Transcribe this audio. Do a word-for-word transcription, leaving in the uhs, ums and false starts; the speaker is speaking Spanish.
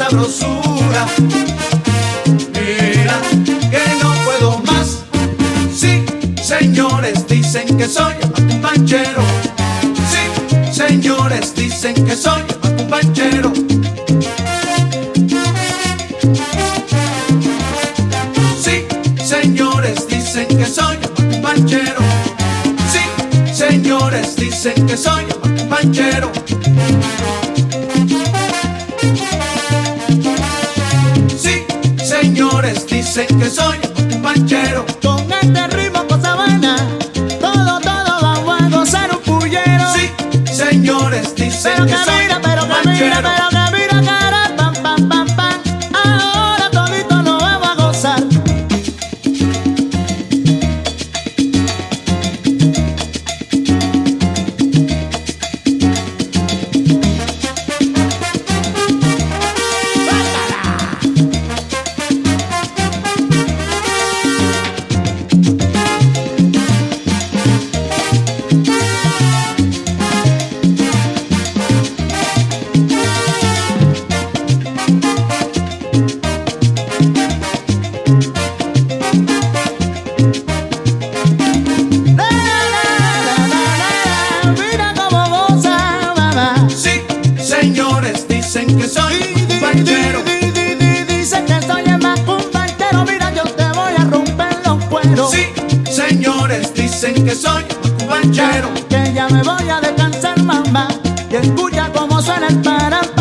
sabrosura. Mira que no puedo más. Sí, señores, dicen que soy un panchero. Sí, señores, dicen que soy un panchero. Sí, señores, dicen que soy un panchero. Sí, señores, dicen que soy un panchero. Sí, señores, dicen que soy un panchero. Con este ritmo cosa buena, todo, todo vamos a gozar un pullero. Sí, señores, dicen Pero que que soy mira, un pero que mira, panchero. pero que mira, cara, pam, pam, pam, pam. Ahora todito lo vamos a gozar. La, la, la, la, la, mira cómo goza, mamá. Sí, señores, dicen que soy un panchero. Di, di, di, Dicen que soy el más un panchero. Mira, yo te voy a romper los cueros. Sí, señores, dicen que soy un panchero. Que ya me voy a descansar, mamá. Y escucha cómo suena el param.